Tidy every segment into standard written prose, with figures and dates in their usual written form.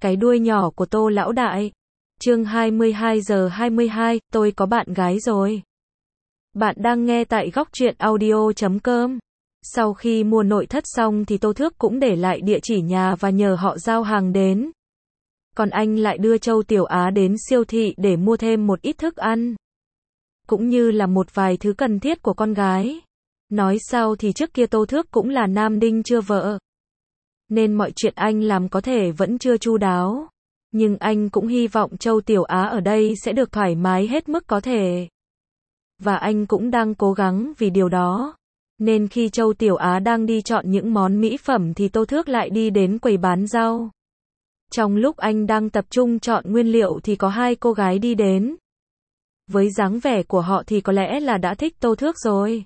Cái đuôi nhỏ của Tô lão đại. Chương 22:22, tôi có bạn gái rồi. Bạn đang nghe tại góc truyện audio.com. Sau khi mua nội thất xong thì Tô Thước cũng để lại địa chỉ nhà và nhờ họ giao hàng đến. Còn anh lại đưa Châu Tiểu Á đến siêu thị để mua thêm một ít thức ăn. Cũng như là một vài thứ cần thiết của con gái. Nói sao thì trước kia Tô Thước cũng là nam đinh chưa vợ. Nên mọi chuyện anh làm có thể vẫn chưa chu đáo. Nhưng anh cũng hy vọng Châu Tiểu Á ở đây sẽ được thoải mái hết mức có thể. Và anh cũng đang cố gắng vì điều đó. Nên khi Châu Tiểu Á đang đi chọn những món mỹ phẩm thì Tô Thước lại đi đến quầy bán rau. Trong lúc anh đang tập trung chọn nguyên liệu thì có hai cô gái đi đến. Với dáng vẻ của họ thì có lẽ là đã thích Tô Thước rồi.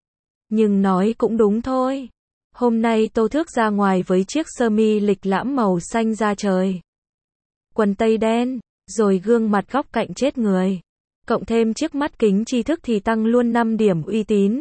Nhưng nói cũng đúng thôi. Hôm nay Tô Thước ra ngoài với chiếc sơ mi lịch lãm màu xanh da trời. Quần tây đen, rồi gương mặt góc cạnh chết người. Cộng thêm chiếc mắt kính tri thức thì tăng luôn 5 điểm uy tín.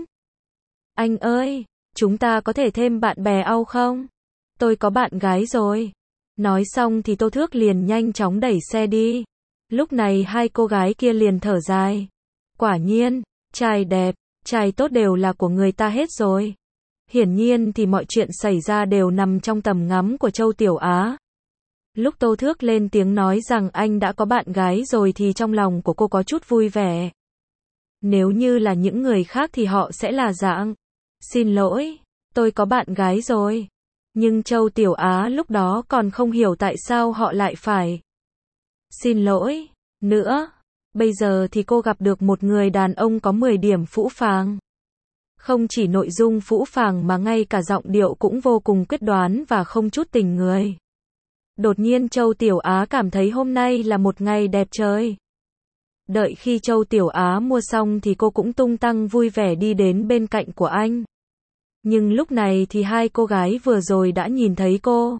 Anh ơi, chúng ta có thể thêm bạn bè au không? Tôi có bạn gái rồi. Nói xong thì Tô Thước liền nhanh chóng đẩy xe đi. Lúc này hai cô gái kia liền thở dài. Quả nhiên, trai đẹp, trai tốt đều là của người ta hết rồi. Hiển nhiên thì mọi chuyện xảy ra đều nằm trong tầm ngắm của Châu Tiểu Á. Lúc Tô Thước lên tiếng nói rằng anh đã có bạn gái rồi thì trong lòng của cô có chút vui vẻ. Nếu như là những người khác thì họ sẽ là dạng: xin lỗi, tôi có bạn gái rồi. Nhưng Châu Tiểu Á lúc đó còn không hiểu tại sao họ lại phải xin lỗi nữa. Bây giờ thì cô gặp được một người đàn ông có 10 điểm phũ phàng. Không chỉ nội dung phũ phàng mà ngay cả giọng điệu cũng vô cùng quyết đoán và không chút tình người. Đột nhiên Châu Tiểu Á cảm thấy hôm nay là một ngày đẹp trời. Đợi khi Châu Tiểu Á mua xong thì cô cũng tung tăng vui vẻ đi đến bên cạnh của anh. Nhưng lúc này thì hai cô gái vừa rồi đã nhìn thấy cô.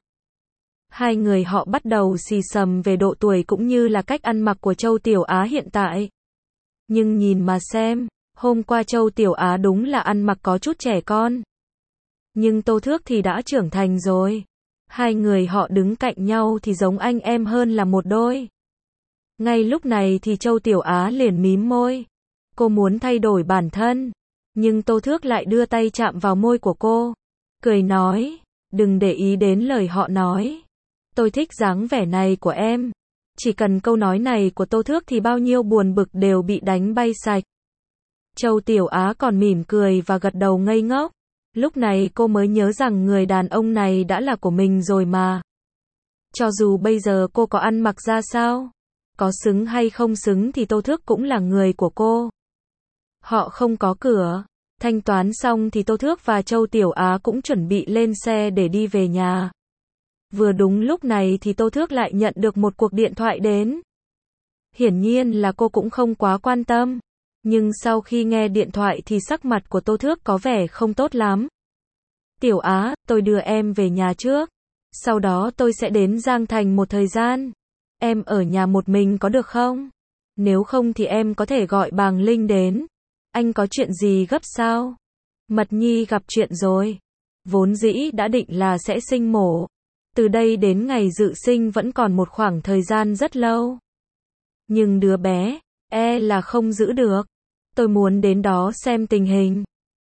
Hai người họ bắt đầu xì xầm về độ tuổi cũng như là cách ăn mặc của Châu Tiểu Á hiện tại. Nhưng nhìn mà xem, hôm qua Châu Tiểu Á đúng là ăn mặc có chút trẻ con. Nhưng Tô Thước thì đã trưởng thành rồi. Hai người họ đứng cạnh nhau thì giống anh em hơn là một đôi. Ngay lúc này thì Châu Tiểu Á liền mím môi. Cô muốn thay đổi bản thân. Nhưng Tô Thước lại đưa tay chạm vào môi của cô. Cười nói, đừng để ý đến lời họ nói. Tôi thích dáng vẻ này của em. Chỉ cần câu nói này của Tô Thước thì bao nhiêu buồn bực đều bị đánh bay sạch. Châu Tiểu Á còn mỉm cười và gật đầu ngây ngốc. Lúc này cô mới nhớ rằng người đàn ông này đã là của mình rồi mà. Cho dù bây giờ cô có ăn mặc ra sao, có xứng hay không xứng thì Tô Thước cũng là người của cô. Họ không có cửa. Thanh toán xong thì Tô Thước và Châu Tiểu Á cũng chuẩn bị lên xe để đi về nhà. Vừa đúng lúc này thì Tô Thước lại nhận được một cuộc điện thoại đến. Hiển nhiên là cô cũng không quá quan tâm. Nhưng sau khi nghe điện thoại thì sắc mặt của Tô Thước có vẻ không tốt lắm. Tiểu Á, tôi đưa em về nhà trước. Sau đó tôi sẽ đến Giang Thành một thời gian. Em ở nhà một mình có được không? Nếu không thì em có thể gọi Bàng Linh đến. Anh có chuyện gì gấp sao? Mật Nhi gặp chuyện rồi. Vốn dĩ đã định là sẽ sinh mổ. Từ đây đến ngày dự sinh vẫn còn một khoảng thời gian rất lâu. Nhưng đứa bé, là không giữ được. Tôi muốn đến đó xem tình hình.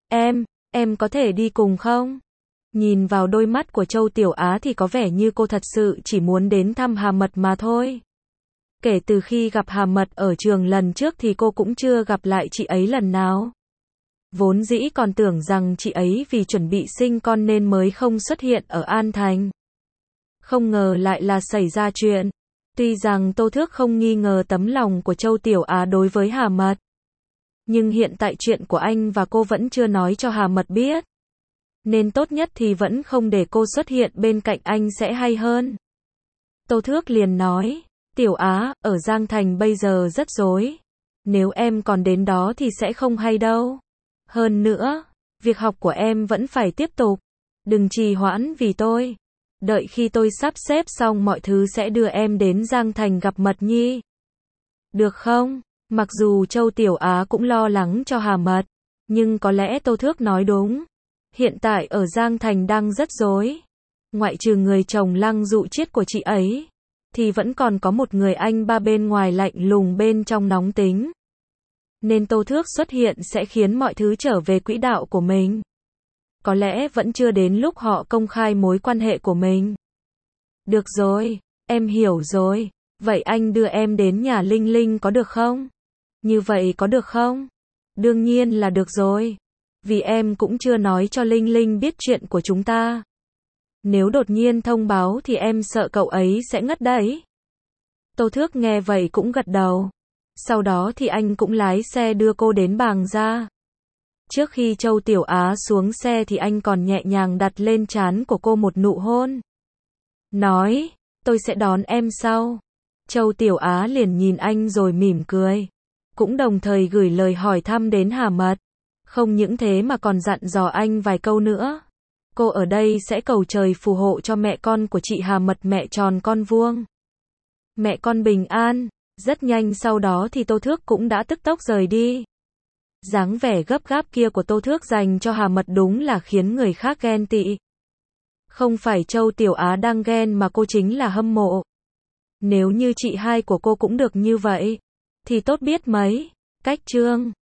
Em có thể đi cùng không? Nhìn vào đôi mắt của Châu Tiểu Á thì có vẻ như cô thật sự chỉ muốn đến thăm Hà Mật mà thôi. Kể từ khi gặp Hà Mật ở trường lần trước thì cô cũng chưa gặp lại chị ấy lần nào. Vốn dĩ còn tưởng rằng chị ấy vì chuẩn bị sinh con nên mới không xuất hiện ở An Thành. Không ngờ lại là xảy ra chuyện. Tuy rằng Tô Thước không nghi ngờ tấm lòng của Châu Tiểu Á đối với Hà Mật. Nhưng hiện tại chuyện của anh và cô vẫn chưa nói cho Hà Mật biết. Nên tốt nhất thì vẫn không để cô xuất hiện bên cạnh anh sẽ hay hơn. Tô Thước liền nói, Tiểu Á, ở Giang Thành bây giờ rất rối. Nếu em còn đến đó thì sẽ không hay đâu. Hơn nữa, việc học của em vẫn phải tiếp tục. Đừng trì hoãn vì tôi. Đợi khi tôi sắp xếp xong mọi thứ sẽ đưa em đến Giang Thành gặp Mật Nhi. Được không? Mặc dù Châu Tiểu Á cũng lo lắng cho Hà Mật. Nhưng có lẽ Tô Thước nói đúng. Hiện tại ở Giang Thành đang rất rối. Ngoại trừ người chồng Lăng Dụ Chiết của chị ấy, thì vẫn còn có một người anh ba bên ngoài lạnh lùng bên trong nóng tính. Nên Tô Thước xuất hiện sẽ khiến mọi thứ trở về quỹ đạo của mình. Có lẽ vẫn chưa đến lúc họ công khai mối quan hệ của mình. Được rồi, em hiểu rồi. Vậy anh đưa em đến nhà Linh Linh có được không? Như vậy có được không? Đương nhiên là được rồi. Vì em cũng chưa nói cho Linh Linh biết chuyện của chúng ta. Nếu đột nhiên thông báo thì em sợ cậu ấy sẽ ngất đấy. Tô Thước nghe vậy cũng gật đầu. Sau đó thì anh cũng lái xe đưa cô đến Bàng Gia. Trước khi Châu Tiểu Á xuống xe thì anh còn nhẹ nhàng đặt lên trán của cô một nụ hôn. Nói, tôi sẽ đón em sau. Châu Tiểu Á liền nhìn anh rồi mỉm cười. Cũng đồng thời gửi lời hỏi thăm đến Hà Mật. Không những thế mà còn dặn dò anh vài câu nữa. Cô ở đây sẽ cầu trời phù hộ cho mẹ con của chị Hà Mật, mẹ tròn con vuông. Mẹ con bình an. Rất nhanh sau đó thì Tô Thước cũng đã tức tốc rời đi. Dáng vẻ gấp gáp kia của Tô Thước dành cho Hà Mật đúng là khiến người khác ghen tị. Không phải Châu Tiểu Á đang ghen mà cô chính là hâm mộ. Nếu như chị hai của cô cũng được như vậy, thì tốt biết mấy. Cách chương